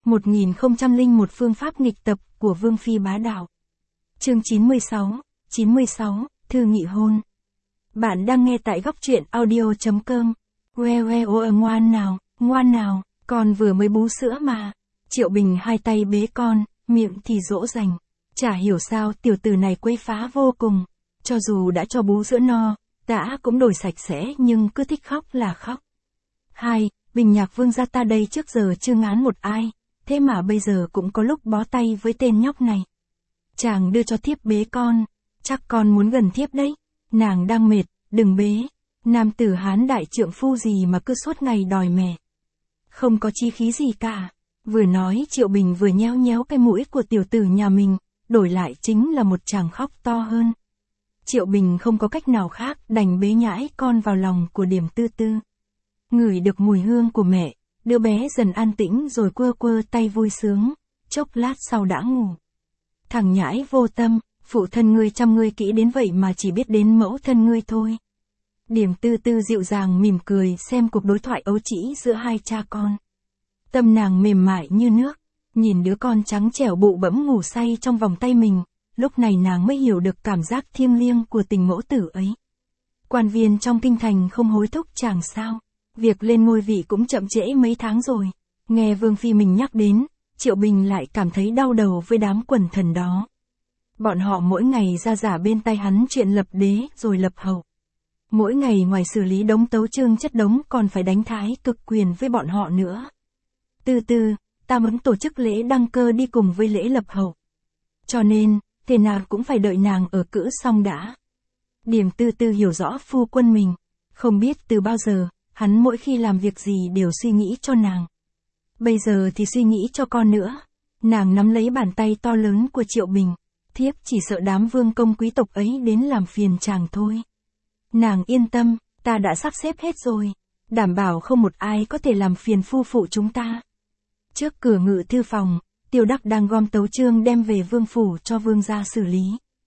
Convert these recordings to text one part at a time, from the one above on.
1001 phương pháp nghịch tập của Vương Phi bá đạo. Chương 96, thư nghị hôn. Bạn đang nghe tại góc truyện audio.com. Ngoan nào, con vừa mới bú sữa mà. Triệu Bình hai tay bế con, miệng thì dỗ dành. Chả hiểu sao tiểu tử này quấy phá vô cùng. Cho dù đã cho bú sữa no, đã cũng đổi sạch sẽ nhưng cứ thích khóc là khóc. Bình Nhạc Vương gia ta đây trước giờ chưa ngán một ai, thế mà bây giờ cũng có lúc bó tay với tên nhóc này. Chàng đưa cho thiếp bế con, chắc con muốn gần thiếp đấy. Nàng đang mệt, đừng bế. Nam tử Hán đại trượng phu gì mà cứ suốt ngày đòi mẹ. Không có chí khí gì cả. Vừa nói Triệu Bình vừa nhéo nhéo cái mũi của tiểu tử nhà mình, đổi lại chính là một chàng khóc to hơn. Triệu Bình không có cách nào khác đành bế nhãi con vào lòng của Điểm Tư Tư. Ngửi được mùi hương của mẹ, đứa bé dần an tĩnh rồi quơ quơ tay vui sướng, chốc lát sau đã ngủ. Thằng nhãi vô tâm, phụ thân ngươi chăm ngươi kỹ đến vậy mà chỉ biết đến mẫu thân ngươi thôi. Điểm Tư Tư dịu dàng mỉm cười xem cuộc đối thoại ấu trĩ giữa hai cha con. Tâm nàng mềm mại như nước, nhìn đứa con trắng trẻo bụ bẫm ngủ say trong vòng tay mình, lúc này nàng mới hiểu được cảm giác thiêng liêng của tình mẫu tử ấy. Quan viên trong kinh thành không hối thúc chàng sao? Việc lên ngôi vị cũng chậm trễ mấy tháng rồi. Nghe Vương Phi mình nhắc đến, Triệu Bình lại cảm thấy đau đầu với đám quần thần đó. Bọn họ mỗi ngày ra giả bên tay hắn chuyện lập đế rồi lập hậu. Mỗi ngày ngoài xử lý đống tấu chương chất đống còn phải đánh thái cực quyền với bọn họ nữa. Từ từ, ta muốn tổ chức lễ đăng cơ đi cùng với lễ lập hậu. Cho nên, thế nào cũng phải đợi nàng ở cữ xong đã. Điểm Tư Tư hiểu rõ phu quân mình. Không biết từ bao giờ, hắn mỗi khi làm việc gì đều suy nghĩ cho nàng. Bây giờ thì suy nghĩ cho con nữa. Nàng nắm lấy bàn tay to lớn của Triệu Bình. Thiếp chỉ sợ đám vương công quý tộc ấy đến làm phiền chàng thôi. Nàng yên tâm, ta đã sắp xếp hết rồi. Đảm bảo không một ai có thể làm phiền phu phụ chúng ta. Trước cửa ngự thư phòng, Tiêu Đắc đang gom tấu chương đem về vương phủ cho vương gia xử lý.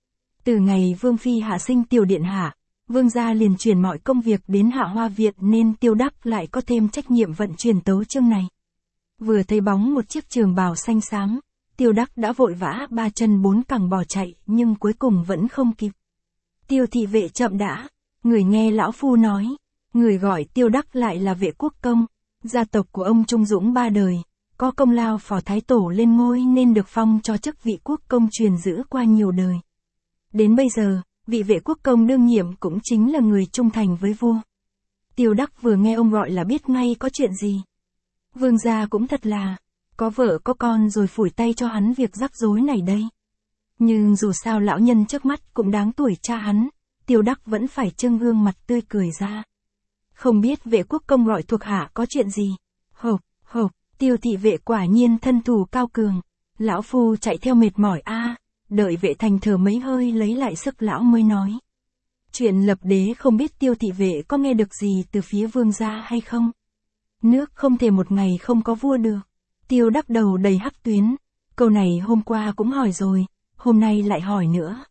Từ ngày Vương Phi hạ sinh tiểu điện hạ, vương gia liền chuyển mọi công việc đến Hạ Hoa Viện nên Tiêu Đắc lại có thêm trách nhiệm vận chuyển tấu chương này. Vừa thấy bóng một chiếc trường bào xanh xám, Tiêu Đắc đã vội vã ba chân bốn cẳng bỏ chạy nhưng cuối cùng vẫn không kịp. Tiêu thị vệ chậm đã, người nghe lão phu nói, người gọi Tiêu Đắc lại là Vệ Quốc Công, gia tộc của ông Trung Dũng ba đời, có công lao phò thái tổ lên ngôi nên được phong cho chức vị quốc công truyền giữ qua nhiều đời. Đến bây giờ, vị Vệ Quốc Công đương nhiệm cũng chính là người trung thành với vua. Tiêu Đắc vừa nghe ông gọi là biết ngay có chuyện gì. Vương gia cũng thật là, có vợ có con rồi phủi tay cho hắn việc rắc rối này đây. Nhưng dù sao lão nhân trước mắt cũng đáng tuổi cha hắn, Tiêu Đắc vẫn phải trưng gương mặt tươi cười ra. Không biết Vệ Quốc Công gọi thuộc hạ có chuyện gì. Hộp, Tiêu thị vệ quả nhiên thân thủ cao cường. Lão phu chạy theo mệt mỏi đợi vệ thành thở mấy hơi lấy lại sức lão mới nói. Chuyện lập đế không biết Tiêu thị vệ có nghe được gì từ phía vương gia hay không? Nước không thể một ngày không có vua được. Tiêu Đắc đầu đầy hắc tuyến. Câu này hôm qua cũng hỏi rồi, hôm nay lại hỏi nữa.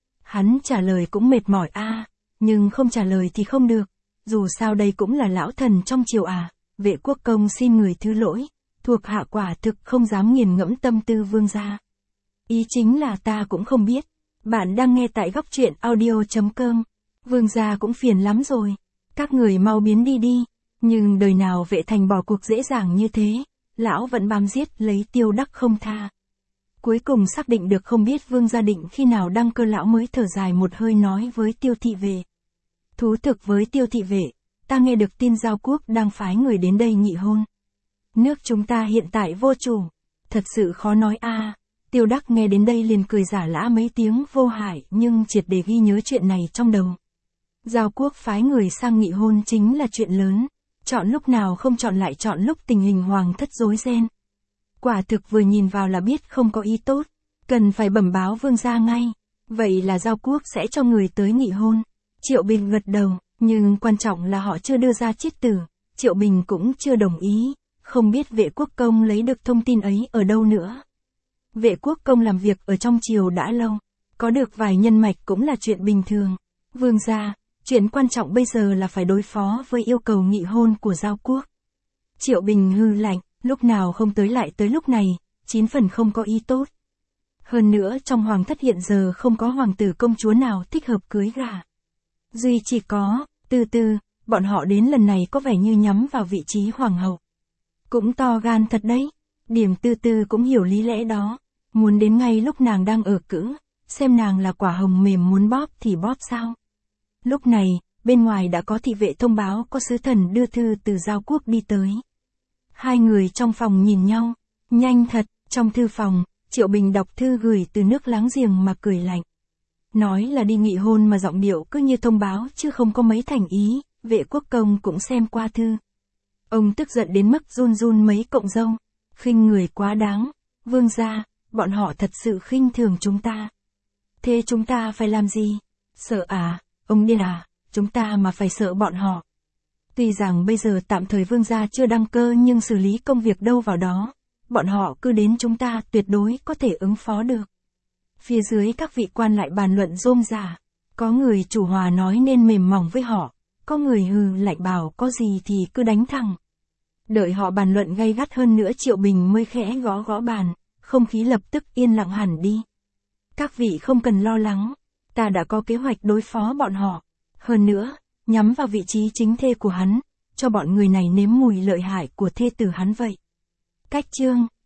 Hắn trả lời cũng mệt mỏi nhưng không trả lời thì không được. Dù sao đây cũng là lão thần trong triều Vệ Quốc Công xin người thứ lỗi, thuộc hạ quả thực không dám nghiền ngẫm tâm tư vương gia. Ý chính là ta cũng không biết. Bạn đang nghe tại góc truyện audio.com. Vương gia cũng phiền lắm rồi. Các người mau biến đi. Nhưng đời nào Vệ thành bỏ cuộc dễ dàng như thế. Lão vẫn bám giết lấy Tiêu Đắc không tha. Cuối cùng xác định được không biết vương gia định khi nào đăng cơ, lão mới thở dài một hơi nói với Tiêu thị vệ. Thú thực với Tiêu thị vệ, ta nghe được tin Giao Quốc đang phái người đến đây nghị hôn. Nước chúng ta hiện tại vô chủ. Thật sự khó nói Tiêu Đắc nghe đến đây liền cười giả lã mấy tiếng vô hại nhưng triệt để ghi nhớ chuyện này trong đầu. Giao Quốc phái người sang nghị hôn chính là chuyện lớn. Chọn lúc nào không chọn lại chọn lúc tình hình hoàng thất rối ren. Quả thực vừa nhìn vào là biết không có ý tốt. Cần phải bẩm báo vương gia ngay. Vậy là Giao Quốc sẽ cho người tới nghị hôn. Triệu Bình gật đầu, nhưng quan trọng là họ chưa đưa ra chiết tử. Triệu Bình cũng chưa đồng ý. Không biết Vệ Quốc Công lấy được thông tin ấy ở đâu nữa. Vệ Quốc Công làm việc ở trong triều đã lâu. Có được vài nhân mạch cũng là chuyện bình thường. Vương gia, chuyện quan trọng bây giờ là phải đối phó với yêu cầu nghị hôn của Giao Quốc. Triệu Bình hư lạnh, Lúc nào không tới lại tới lúc này, 9 phần không có ý tốt. Hơn nữa trong hoàng thất hiện giờ không có hoàng tử công chúa nào thích hợp cưới gả. Duy chỉ có, Từ Từ, bọn họ đến lần này có vẻ như nhắm vào vị trí hoàng hậu. Cũng to gan thật đấy. Điểm Từ Từ cũng hiểu lý lẽ đó. Muốn đến ngay lúc nàng đang ở cữ, xem nàng là quả hồng mềm muốn bóp thì bóp sao. Lúc này, bên ngoài đã có thị vệ thông báo có sứ thần đưa thư từ Giao Quốc đi tới. Hai người trong phòng nhìn nhau. Nhanh thật, trong thư phòng, Triệu Bình đọc thư gửi từ nước láng giềng mà cười lạnh. Nói là đi nghị hôn mà giọng điệu cứ như thông báo chứ không có mấy thành ý, Vệ Quốc Công cũng xem qua thư. Ông tức giận đến mức run run mấy cọng râu. Khinh người quá đáng. Vương gia, bọn họ thật sự khinh thường chúng ta. Thế chúng ta phải làm gì? Sợ à? Ông điên à? Chúng ta mà phải sợ bọn họ. Tuy rằng bây giờ tạm thời vương gia chưa đăng cơ nhưng xử lý công việc đâu vào đó. Bọn họ cứ đến chúng ta tuyệt đối có thể ứng phó được. Phía dưới các vị quan lại bàn luận rôm rả. Có người chủ hòa nói nên mềm mỏng với họ. Có người hừ lạnh bảo có gì thì cứ đánh thẳng. Đợi họ bàn luận gay gắt hơn nữa Triệu Bình mới khẽ gõ gõ bàn. Không khí lập tức yên lặng hẳn đi. Các vị không cần lo lắng. Ta đã có kế hoạch đối phó bọn họ. Hơn nữa, nhắm vào vị trí chính thê của hắn. Cho bọn người này nếm mùi lợi hại của thê tử hắn vậy. Cách chương